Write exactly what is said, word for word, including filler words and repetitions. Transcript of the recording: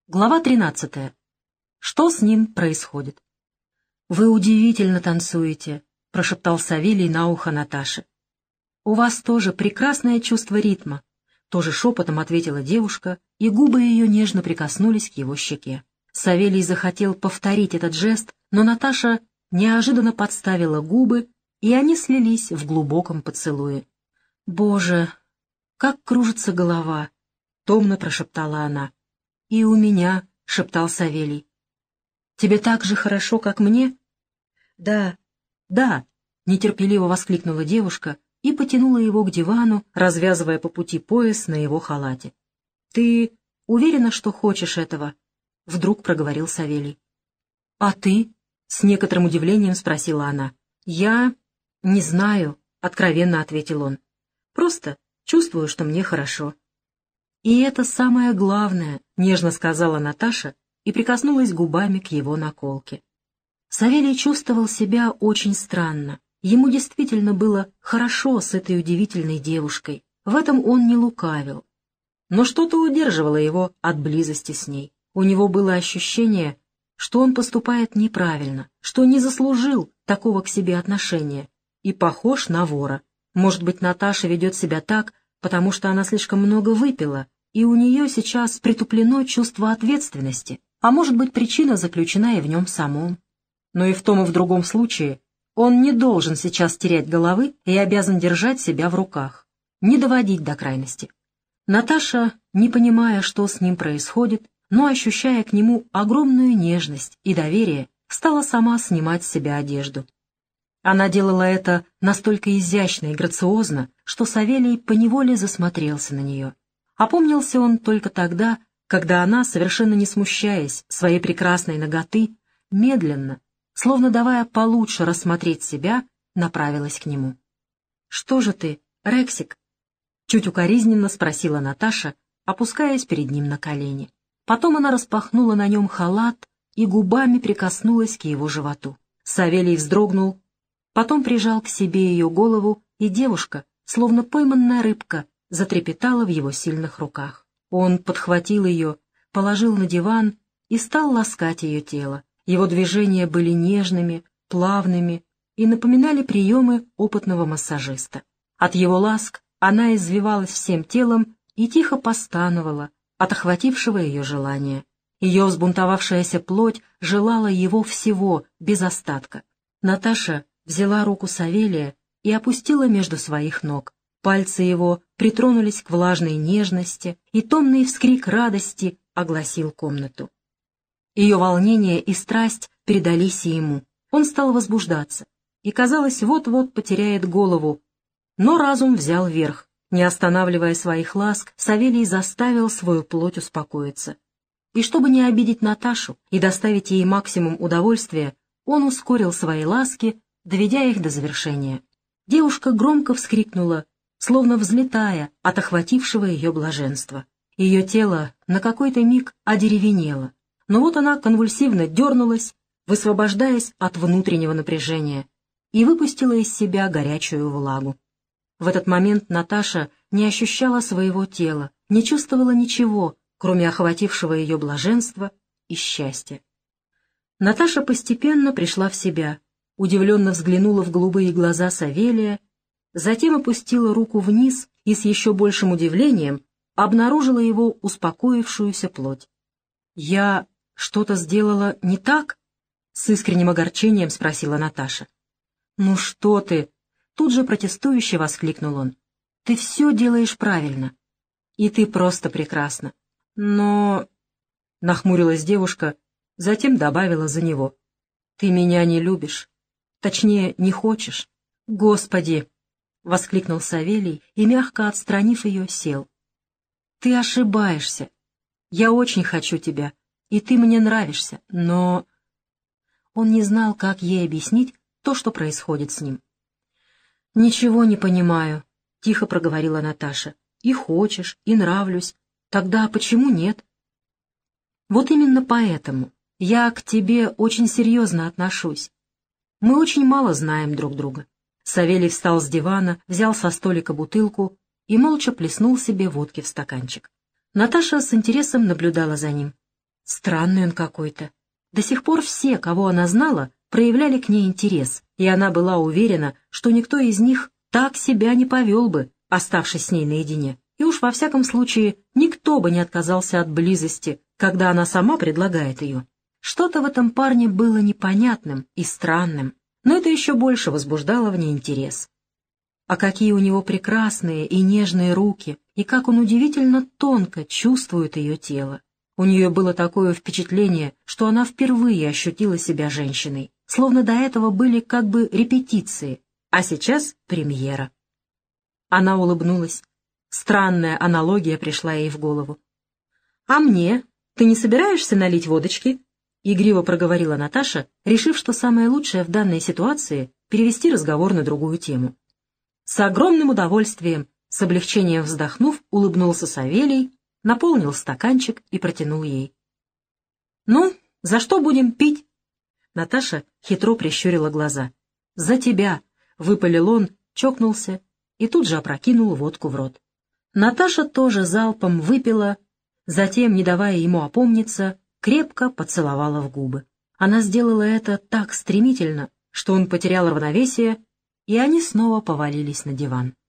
Глава тринадцатая. Что с ним происходит? «Вы удивительно танцуете», — прошептал Савелий на ухо Наташе. «У вас тоже прекрасное чувство ритма», — тоже шепотом ответила девушка, и губы ее нежно прикоснулись к его щеке. Савелий захотел повторить этот жест, но Наташа неожиданно подставила губы, и они слились в глубоком поцелуе. «Боже, как кружится голова!» — томно прошептала она. «И у меня», — шептал Савелий. «Тебе так же хорошо, как мне?» «Да, да», — нетерпеливо воскликнула девушка и потянула его к дивану, развязывая по пути пояс на его халате. «Ты уверена, что хочешь этого?» — вдруг проговорил Савелий. «А ты?» — с некоторым удивлением спросила она. «Я не знаю», — откровенно ответил он. «Просто чувствую, что мне хорошо». «И это самое главное», — нежно сказала Наташа и прикоснулась губами к его наколке. Савелий чувствовал себя очень странно. Ему действительно было хорошо с этой удивительной девушкой. В этом он не лукавил. Но что-то удерживало его от близости с ней. У него было ощущение, что он поступает неправильно, что не заслужил такого к себе отношения и похож на вора. Может быть, Наташа ведет себя так, потому что она слишком много выпила, и у нее сейчас притуплено чувство ответственности, а может быть, причина заключена и в нем самом. Но и в том, и в другом случае он не должен сейчас терять головы и обязан держать себя в руках, не доводить до крайности. Наташа, не понимая, что с ним происходит, но ощущая к нему огромную нежность и доверие, стала сама снимать с себя одежду. Она делала это настолько изящно и грациозно, что Савелий поневоле засмотрелся на нее. Опомнился он только тогда, когда она, совершенно не смущаясь своей прекрасной наготы, медленно, словно давая получше рассмотреть себя, направилась к нему. «Что же ты, Рексик?» — чуть укоризненно спросила Наташа, опускаясь перед ним на колени. Потом она распахнула на нем халат и губами прикоснулась к его животу. Савелий вздрогнул, потом прижал к себе ее голову, и девушка, словно пойманная рыбка, затрепетала в его сильных руках. Он подхватил ее, положил на диван и стал ласкать ее тело. Его движения были нежными, плавными и напоминали приемы опытного массажиста. От его ласк она извивалась всем телом и тихо постановала от охватившего ее желания. Ее взбунтовавшаяся плоть желала его всего, без остатка. Наташа взяла руку Савелия и опустила между своих ног. Пальцы его притронулись к влажной нежности, и томный вскрик радости огласил комнату. Ее волнение и страсть передались и ему. Он стал возбуждаться, и, казалось, вот-вот потеряет голову. Но разум взял верх. Не останавливая своих ласк, Савелий заставил свою плоть успокоиться. И чтобы не обидеть Наташу и доставить ей максимум удовольствия, он ускорил свои ласки, доведя их до завершения. Девушка громко вскрикнула, словно взлетая от охватившего ее блаженства. Ее тело на какой-то миг одеревенело, но вот она конвульсивно дернулась, высвобождаясь от внутреннего напряжения, и выпустила из себя горячую влагу. В этот момент Наташа не ощущала своего тела, не чувствовала ничего, кроме охватившего ее блаженства и счастья. Наташа постепенно пришла в себя, удивленно взглянула в голубые глаза Савелия, затем опустила руку вниз и с еще большим удивлением обнаружила его успокоившуюся плоть. «Я что-то сделала не так?» — с искренним огорчением спросила Наташа. «Ну что ты!» — тут же протестующе воскликнул он. «Ты все делаешь правильно. И ты просто прекрасна. Но...» — нахмурилась девушка, затем добавила за него. «Ты меня не любишь. Точнее, не хочешь. Господи!» — воскликнул Савелий и, мягко отстранив ее, сел. «Ты ошибаешься. Я очень хочу тебя, и ты мне нравишься, но...» Он не знал, как ей объяснить то, что происходит с ним. «Ничего не понимаю», — тихо проговорила Наташа. «И хочешь, и нравлюсь. Тогда почему нет?» «Вот именно поэтому я к тебе очень серьезно отношусь. Мы очень мало знаем друг друга». Савелий встал с дивана, взял со столика бутылку и молча плеснул себе водки в стаканчик. Наташа с интересом наблюдала за ним. Странный он какой-то. До сих пор все, кого она знала, проявляли к ней интерес, и она была уверена, что никто из них так себя не повел бы, оставшись с ней наедине. И уж во всяком случае никто бы не отказался от близости, когда она сама предлагает ее. Что-то в этом парне было непонятным и странным, но это еще больше возбуждало в ней интерес. А какие у него прекрасные и нежные руки, и как он удивительно тонко чувствует ее тело. У нее было такое впечатление, что она впервые ощутила себя женщиной, словно до этого были как бы репетиции, а сейчас премьера. Она улыбнулась. Странная аналогия пришла ей в голову. «А мне? Ты не собираешься налить водочки?» — игриво проговорила Наташа, решив, что самое лучшее в данной ситуации — перевести разговор на другую тему. С огромным удовольствием, с облегчением вздохнув, улыбнулся Савелий, наполнил стаканчик и протянул ей. «Ну, за что будем пить?» Наташа хитро прищурила глаза. «За тебя!» — выпалил он, чокнулся и тут же опрокинул водку в рот. Наташа тоже залпом выпила, затем, не давая ему опомниться, крепко поцеловала в губы. Она сделала это так стремительно, что он потерял равновесие, и они снова повалились на диван.